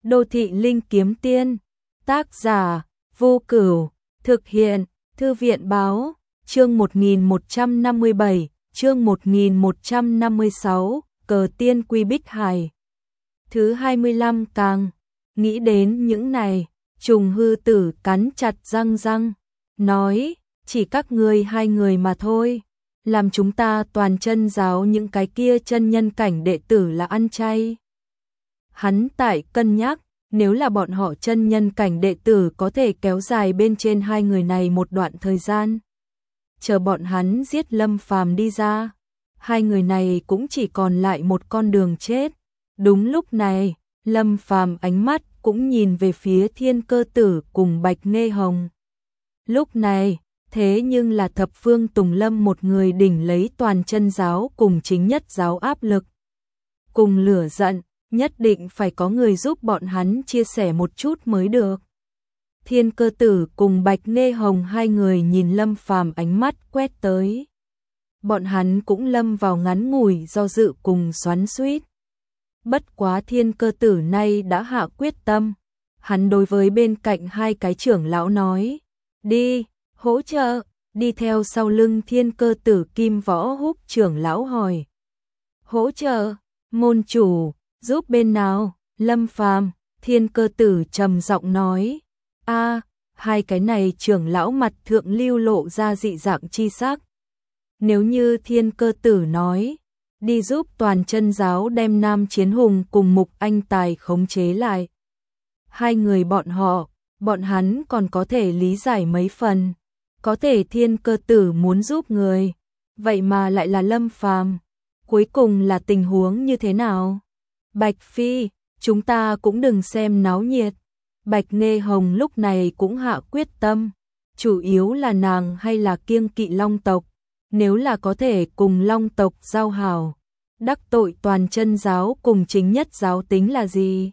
Đô thị linh kiếm tiên, tác giả, Vô Cửu, thực hiện, Thư viện báo, chương 1157, chương 1156, cờ tiên quy Bích Hải. Thứ 25 càng, nghĩ đến những này, Trùng Hư Tử cắn chặt răng, nói, chỉ các ngươi hai người mà thôi, làm chúng ta toàn chân giáo những cái kia chân nhân cảnh đệ tử là ăn chay. Hắn tại cân nhắc, nếu là bọn họ chân nhân cảnh đệ tử có thể kéo dài bên trên hai người này một đoạn thời gian. Chờ bọn hắn giết Lâm Phàm đi ra, hai người này cũng chỉ còn lại một con đường chết. Đúng lúc này, Lâm Phàm ánh mắt cũng nhìn về phía Thiên Cơ Tử cùng Bạch Nghê Hồng. Lúc này, thế nhưng là thập phương Tùng Lâm một người đỉnh lấy toàn chân giáo cùng chính nhất giáo áp lực. Cùng lửa giận, nhất định phải có người giúp bọn hắn chia sẻ một chút mới được. Thiên Cơ Tử cùng Bạch Nghê Hồng hai người nhìn Lâm Phàm ánh mắt quét tới. Bọn hắn cũng lâm vào ngắn ngủi do dự cùng xoắn xuýt. Bất quá Thiên Cơ Tử nay đã hạ quyết tâm. Hắn đối với bên cạnh hai cái trưởng lão nói, đi, hỗ trợ, đi theo sau lưng Thiên Cơ Tử Kim Võ Húc trưởng lão hỏi. Hỗ trợ, môn chủ, giúp bên nào? Lâm Phàm, Thiên Cơ Tử trầm giọng nói. Hai cái này trưởng lão mặt thượng lưu lộ ra dị dạng chi sắc. Nếu như Thiên Cơ Tử nói, đi giúp toàn chân giáo đem Nam Chiến Hùng cùng Mục Anh Tài khống chế lại. Hai người bọn hắn còn có thể lý giải mấy phần. Có thể Thiên Cơ Tử muốn giúp người, vậy mà lại là Lâm Phàm. Cuối cùng là tình huống như thế nào? Bạch Phi, chúng ta cũng đừng xem náo nhiệt. Bạch Nghê Hồng lúc này cũng hạ quyết tâm. Chủ yếu là nàng hay là kiêng kỵ Long tộc. Nếu là có thể cùng Long tộc giao hảo, đắc tội toàn chân giáo cùng chính nhất giáo tính là gì?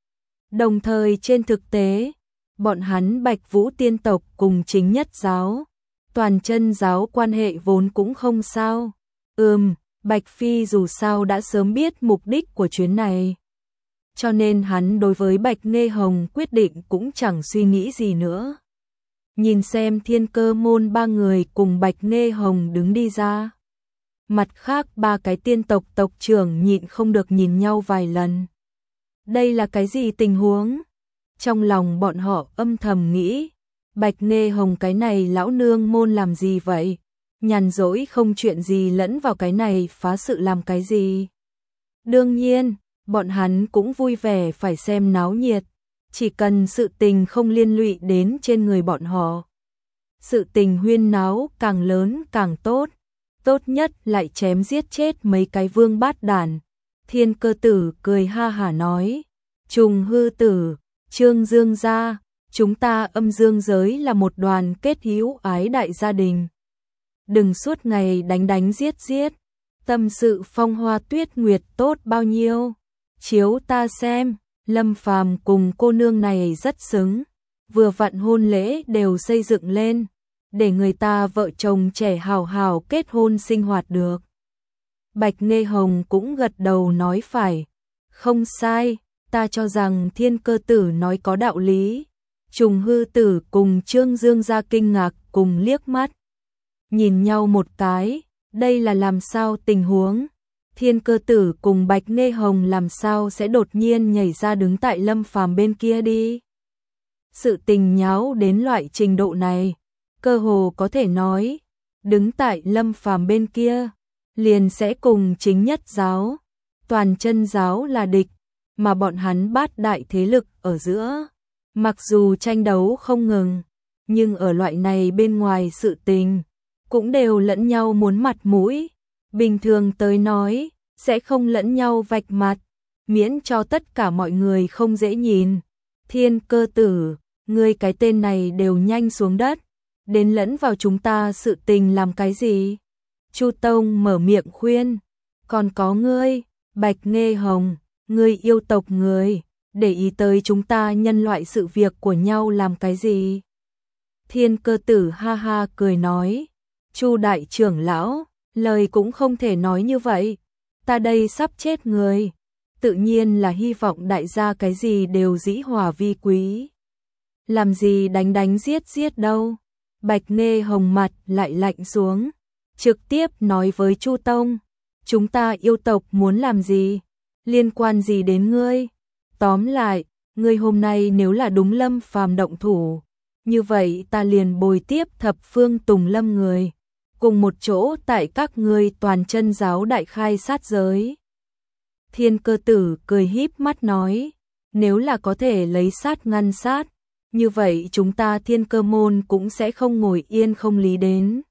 Đồng thời trên thực tế, bọn hắn Bạch Vũ tiên tộc cùng chính nhất giáo, toàn chân giáo quan hệ vốn cũng không sao. Bạch Phi dù sao đã sớm biết mục đích của chuyến này. Cho nên hắn đối với Bạch Nghê Hồng quyết định cũng chẳng suy nghĩ gì nữa. Nhìn xem Thiên Cơ môn ba người cùng Bạch Nghê Hồng đứng đi ra. Mặt khác ba cái tiên tộc tộc trưởng nhịn không được nhìn nhau vài lần. Đây là cái gì tình huống? Trong lòng bọn họ âm thầm nghĩ, Bạch Nghê Hồng cái này lão nương môn làm gì vậy? Nhàn rỗi không chuyện gì lẫn vào cái này phá sự làm cái gì? Đương nhiên, bọn hắn cũng vui vẻ phải xem náo nhiệt, chỉ cần sự tình không liên lụy đến trên người bọn họ. Sự tình huyên náo càng lớn càng tốt, tốt nhất lại chém giết chết mấy cái vương bát đản. Thiên Cơ Tử cười ha hả nói, Trùng Hư Tử, Trương Dương gia, chúng ta Âm Dương giới là một đoàn kết hữu ái đại gia đình. Đừng suốt ngày đánh giết, tâm sự phong hoa tuyết nguyệt tốt bao nhiêu. Chiếu ta xem, Lâm Phàm cùng cô nương này rất xứng, vừa vặn hôn lễ đều xây dựng lên, để người ta vợ chồng trẻ hào hào kết hôn sinh hoạt được. Bạch Nghê Hồng cũng gật đầu nói phải, không sai, ta cho rằng Thiên Cơ Tử nói có đạo lý. Trùng Hư Tử cùng Trương Dương gia kinh ngạc cùng liếc mắt. Nhìn nhau một cái, đây là làm sao tình huống? Thiên Cơ Tử cùng Bạch Nghê Hồng làm sao sẽ đột nhiên nhảy ra đứng tại Lâm Phàm bên kia đi? Sự tình nháo đến loại trình độ này, cơ hồ có thể nói, đứng tại Lâm Phàm bên kia, liền sẽ cùng chính nhất giáo, toàn chân giáo là địch, mà bọn hắn bát đại thế lực ở giữa. Mặc dù tranh đấu không ngừng, nhưng ở loại này bên ngoài sự tình, cũng đều lẫn nhau muốn mặt mũi. Bình thường tới nói, sẽ không lẫn nhau vạch mặt, miễn cho tất cả mọi người không dễ nhìn. Thiên Cơ Tử, ngươi cái tên này đều nhanh xuống đất, đến lẫn vào chúng ta sự tình làm cái gì? Chu Tông mở miệng khuyên, còn có ngươi, Bạch Nghê Hồng, ngươi yêu tộc người, để ý tới chúng ta nhân loại sự việc của nhau làm cái gì? Thiên Cơ Tử ha ha cười nói, Chu đại trưởng lão, lời cũng không thể nói như vậy, ta đây sắp chết người. tự nhiên là hy vọng đại gia cái gì đều dĩ hòa vi quý. Làm gì đánh đánh giết giết đâu. Bạch Nghê Hồng mặt lại lạnh xuống, trực tiếp nói với Chu Tông, chúng ta yêu tộc muốn làm gì, liên quan gì đến ngươi? Tóm lại, ngươi hôm nay nếu là đúng Lâm Phàm động thủ, như vậy ta liền bồi tiếp thập phương Tùng Lâm người, cùng một chỗ tại các ngươi toàn chân giáo đại khai sát giới. Thiên Cơ Tử cười híp mắt nói, nếu là có thể lấy sát ngăn sát, như vậy chúng ta Thiên Cơ môn cũng sẽ không ngồi yên không lý đến.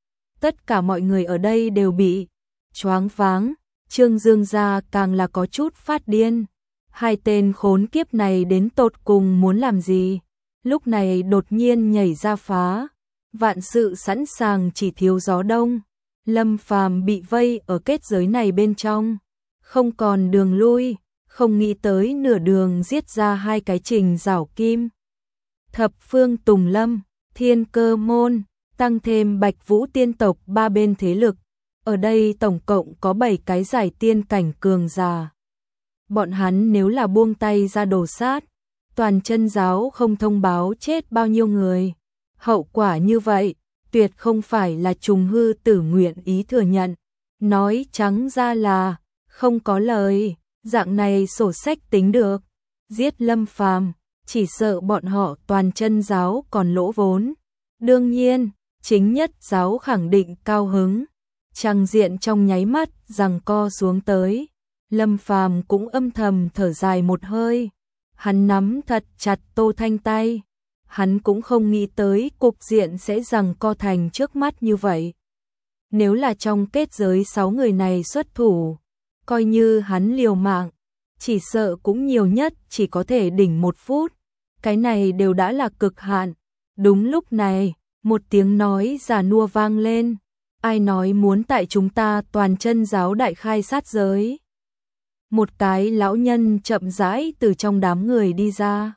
Tất cả mọi người ở đây đều bị choáng váng, Trương Dương gia càng là có chút phát điên. Hai tên khốn kiếp này đến tột cùng muốn làm gì? Lúc này đột nhiên nhảy ra phá, vạn sự sẵn sàng chỉ thiếu gió đông. Lâm Phàm bị vây ở kết giới này bên trong, không còn đường lui, không nghĩ tới nửa đường giết ra hai cái Trình Giảo Kim. Thập phương Tùng Lâm, Thiên Cơ môn, tăng thêm Bạch Vũ tiên tộc ba bên thế lực, ở đây tổng cộng có 7 cái giải tiên cảnh cường giả. Bọn hắn nếu là buông tay ra đổ sát, toàn chân giáo không thông báo chết bao nhiêu người. Hậu quả như vậy, tuyệt không phải là Trùng Hư Tử nguyện ý thừa nhận. Nói trắng ra là, không có lời, dạng này sổ sách tính được. Giết Lâm Phàm, chỉ sợ bọn họ toàn chân giáo còn lỗ vốn. Đương nhiên, chính nhất giáo khẳng định cao hứng. Trang diện trong nháy mắt giằng co xuống tới. Lâm Phàm cũng âm thầm thở dài một hơi. Hắn nắm thật chặt Tô Thanh tay. Hắn cũng không nghĩ tới cục diện sẽ giằng co thành trước mắt như vậy. Nếu là trong kết giới 6 người này xuất thủ, coi như hắn liều mạng, chỉ sợ cũng nhiều nhất chỉ có thể đỉnh 1 phút. Cái này đều đã là cực hạn. Đúng lúc này, một tiếng nói già nua vang lên. Ai nói muốn tại chúng ta toàn chân giáo đại khai sát giới? Một cái lão nhân chậm rãi từ trong đám người đi ra.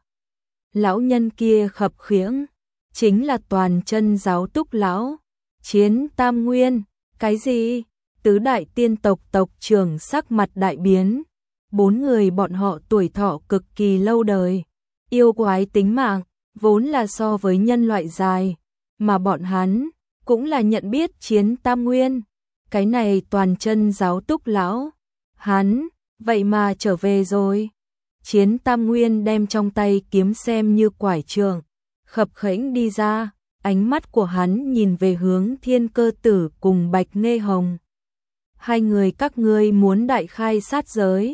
Lão nhân kia khập khiễng, chính là toàn chân giáo Túc lão, Chiến Tam Nguyên. Cái gì? Tứ đại tiên tộc tộc trưởng sắc mặt đại biến. 4 người bọn họ tuổi thọ cực kỳ lâu đời, yêu quái tính mạng, vốn là so với nhân loại dài, mà bọn hắn cũng là nhận biết Chiến Tam Nguyên. Cái này toàn chân giáo Túc lão, hắn vậy mà trở về rồi. Chiến Tam Nguyên đem trong tay kiếm xem như quải trường, khập khễnh đi ra, ánh mắt của hắn nhìn về hướng Thiên Cơ Tử cùng Bạch Nghê Hồng. Hai người các ngươi muốn đại khai sát giới?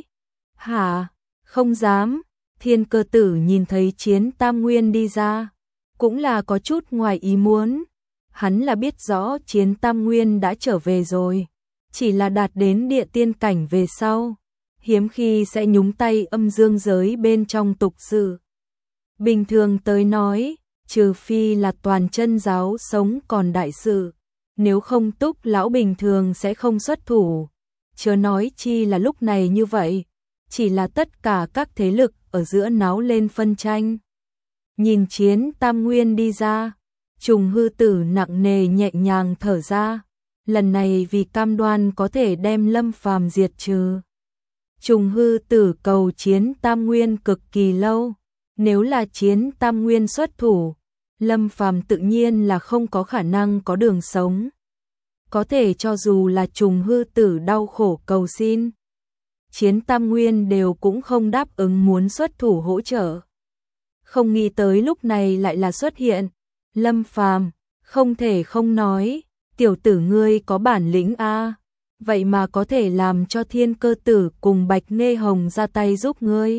Hả? Không dám. Thiên Cơ Tử nhìn thấy Chiến Tam Nguyên đi ra, cũng là có chút ngoài ý muốn. Hắn là biết rõ Chiến Tam Nguyên đã trở về rồi, chỉ là đạt đến địa tiên cảnh về sau, hiếm khi sẽ nhúng tay âm dương giới bên trong tục sự. Bình thường tới nói, trừ phi là toàn chân giáo sống còn đại sự, nếu không Túc lão bình thường sẽ không xuất thủ. Chớ nói chi là lúc này như vậy, chỉ là tất cả các thế lực ở giữa náo lên phân tranh. Nhìn Chiến Tam Nguyên đi ra, Trùng Hư Tử nặng nề nhẹ nhàng thở ra, lần này vì cam đoan có thể đem Lâm Phàm diệt trừ. Trùng Hư Tử cầu Chiến Tam Nguyên cực kỳ lâu, nếu là Chiến Tam Nguyên xuất thủ, Lâm Phàm tự nhiên là không có khả năng có đường sống. Có thể cho dù là Trùng Hư Tử đau khổ cầu xin, Chiến Tam Nguyên đều cũng không đáp ứng muốn xuất thủ hỗ trợ. Không nghĩ tới lúc này lại là xuất hiện Lâm Phàm, không thể không nói, tiểu tử ngươi có bản lĩnh a, vậy mà có thể làm cho Thiên Cơ Tử cùng Bạch Nghê Hồng ra tay giúp ngươi.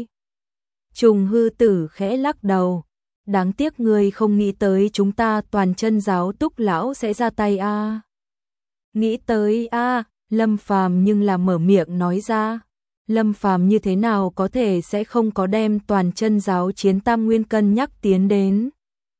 Trùng Hư Tử khẽ lắc đầu, đáng tiếc ngươi không nghĩ tới chúng ta toàn chân giáo Túc lão sẽ ra tay a. Nghĩ tới a, Lâm Phàm nhưng là mở miệng nói ra. Lâm Phàm như thế nào có thể sẽ không có đem toàn chân giáo Chiến Tam Nguyên cân nhắc tiến đến.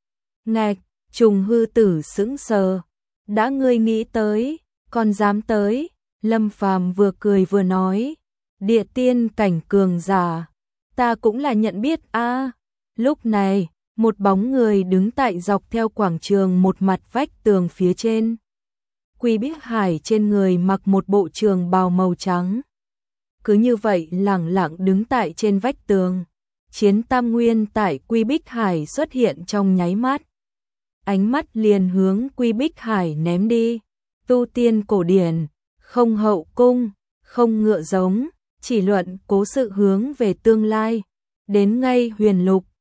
Ngạch, Trùng Hư Tử sững sờ, đã ngươi nghĩ tới, còn dám tới? Lâm Phàm vừa cười vừa nói, địa tiên cảnh cường giả, ta cũng là nhận biết a. Lúc này, một bóng người đứng tại dọc theo quảng trường một mặt vách tường phía trên. Quy Biết Hải trên người mặc một bộ trường bào màu trắng, cứ như vậy lẳng lặng đứng tại trên vách tường. Chiến Tam Nguyên tại Quy Bích Hải xuất hiện trong nháy mắt. Ánh mắt liền hướng Quy Bích Hải ném đi. Tu tiên cổ điển, không hậu cung, không ngựa giống, chỉ luận cố sự hướng về tương lai. Đến ngay huyền lục,